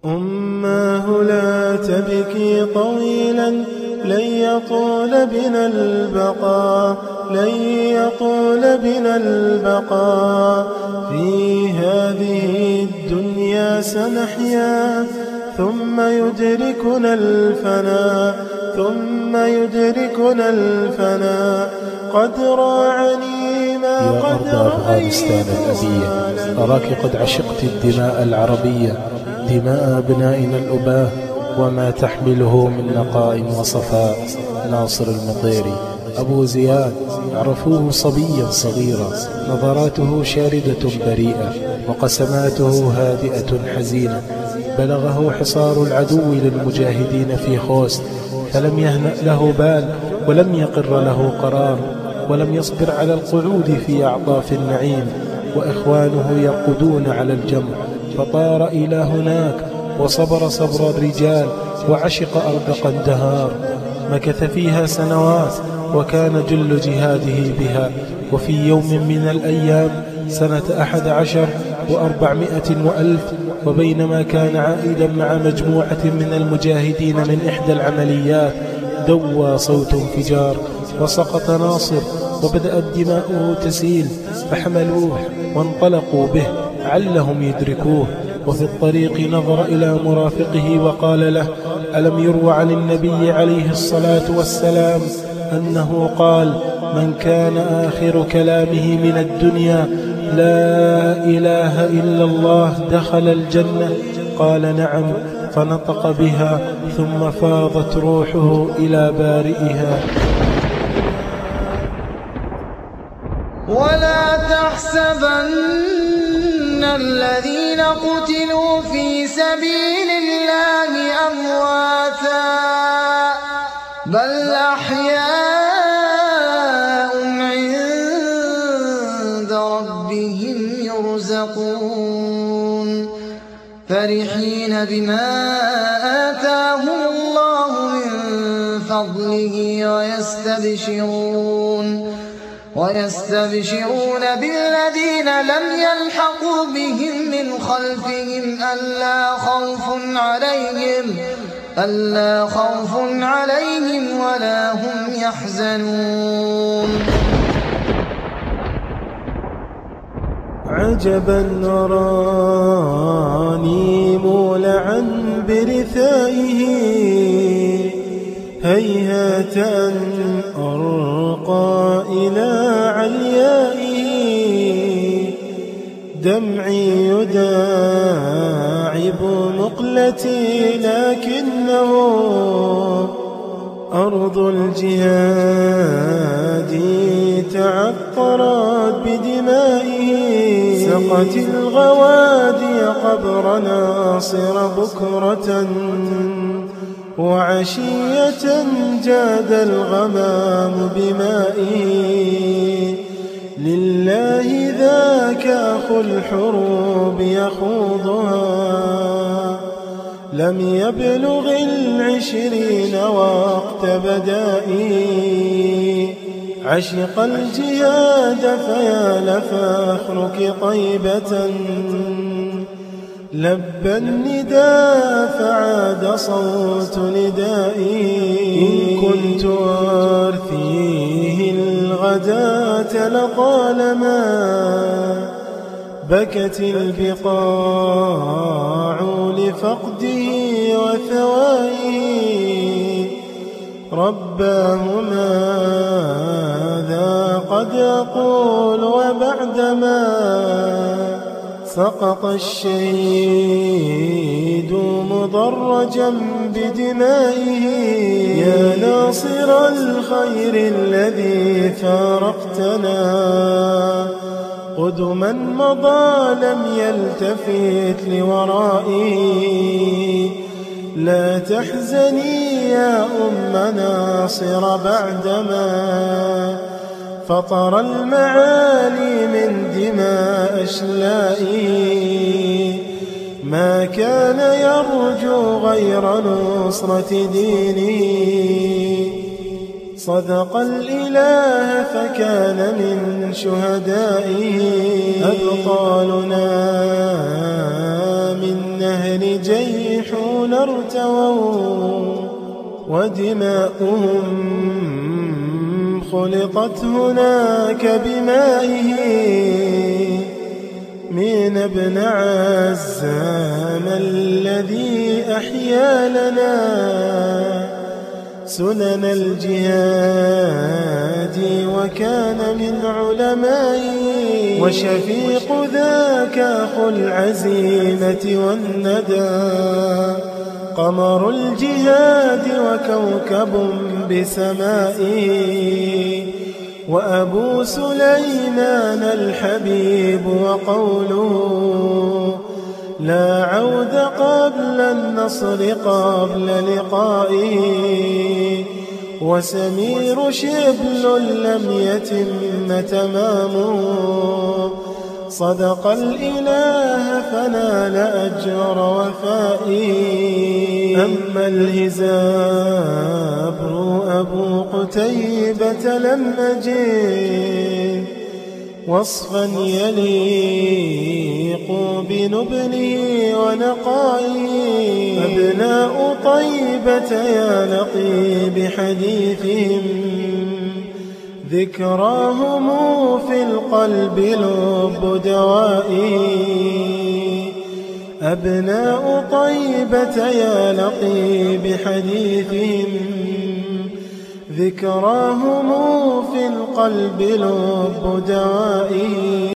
أماه لا تبكي طويلا، لن يطول بنا البقاء، لن يطول بنا البقاء. في هذه الدنيا سنحيا، ثم يدركنا الفناء، ثم يدركنا الفناء. قد راعني ما قد يا أرض أفغانستان الأبية، أراك قد عشقت الدماء العربية، دماء أبنائنا الأباه، وما تحمله من نقاء وصفاء. ناصر المطيري أبو زياد، عرفوه صبيا صغيرا، نظراته شاردة بريئة، وقسماته هادئة حزينة. بلغه حصار العدو للمجاهدين في خوست، فلم يهنأ له بال، ولم يقر له قرار، ولم يصبر على القعود في أعطاف النعيم، وإخوانه يرقدون على الجمر، فطار إلى هناك وصبر صبر الرجال، وعشق أرض قندهار. مكث فيها سنوات، وكان جل جهاده بها. وفي يوم من الأيام سنة 11 و400 وألف، وبينما كان عائدا مع مجموعة من المجاهدين من إحدى العمليات، دوى صوت انفجار، وسقط ناصر، وبدأت دماؤه تسيل، فحملوه وانطلقوا به علهم يدركوه. وفي الطريق نظر إلى مرافقه وقال له: ألم يروى عن النبي عليه الصلاة والسلام أنه قال: من كان آخر كلامه من الدنيا لا إله إلا الله دخل الجنة؟ قال: نعم. فنطق بها، ثم فاضت روحه إلى بارئها. ولا تحسبن الذين قتلوا في سبيل الله أمواتا، بل أحياء عند ربهم يرزقون، فرحين بما آتاهم الله من فضله، ويستبشرون بالذين لم يلحقوا بهم من خلفهم ألا خوف عليهم ولا هم يحزنون. عجبا أراني مولعا برثائه، هيهات أن أرقى إلى عليائه. دمعي يداعب مقلتي، لكنه أرض الجهاد تعطرت بدمائه. سقت الغوادي قبر ناصر بكرة، وعشية جاد الغمام بمائه. لله ذاك أخو الحروب يخوضها، لم يبلغ 20 وقت بدائه. عشق الجهاد فيا لفخرك طيبة، لبى النداء فعاد صوت ندائه. إن كنت أرثيه الغداة لطالما بكت البقاع لفقده وثوائه. رباه ماذا قد أقول، وبعدما سقط الشهيد مضرجا بدمائه. يا ناصر الخير الذي فارقتنا، قدما مضى لم يلتفت لورائه. لا تحزني يا أم ناصر بعدما فطر المعالي من دماء أشلائه. ما كان يرجو غير نصرة دينه، صدق الإله فكان من شهدائه. أبطالنا من النهر جيحون ارتووا ودماؤهم خلطت هناك بمائه من ابن عزام الذي أحيا لنا سنن الجهاد وكان من علمائه وشفيق ذاك أخو العزيمة والندى قمر الجهاد وكوكب بسمائه وأبو سليمان الحبيب وقوله لا عود قبل النصر قبل لقائه وسمير شبل لم يتم تمامه صدق الإله فنال أجر وفائه أما الهزابر أبو قتيبة لم أجد وصفا يليق بنبله ونقائه أبناء طيبة يا لقي بحديثهم ذكراهم في القلب لب دوائه أبناء طيبة يا لقي بحديثهم ذكراهم في القلب لب دوائه